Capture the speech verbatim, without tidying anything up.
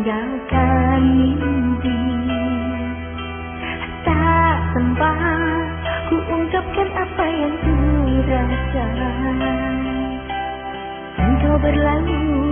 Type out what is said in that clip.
tinggalkan mimpi. Tak sempat ku ungkapkan apa yang ku rasa. Engkau berlalu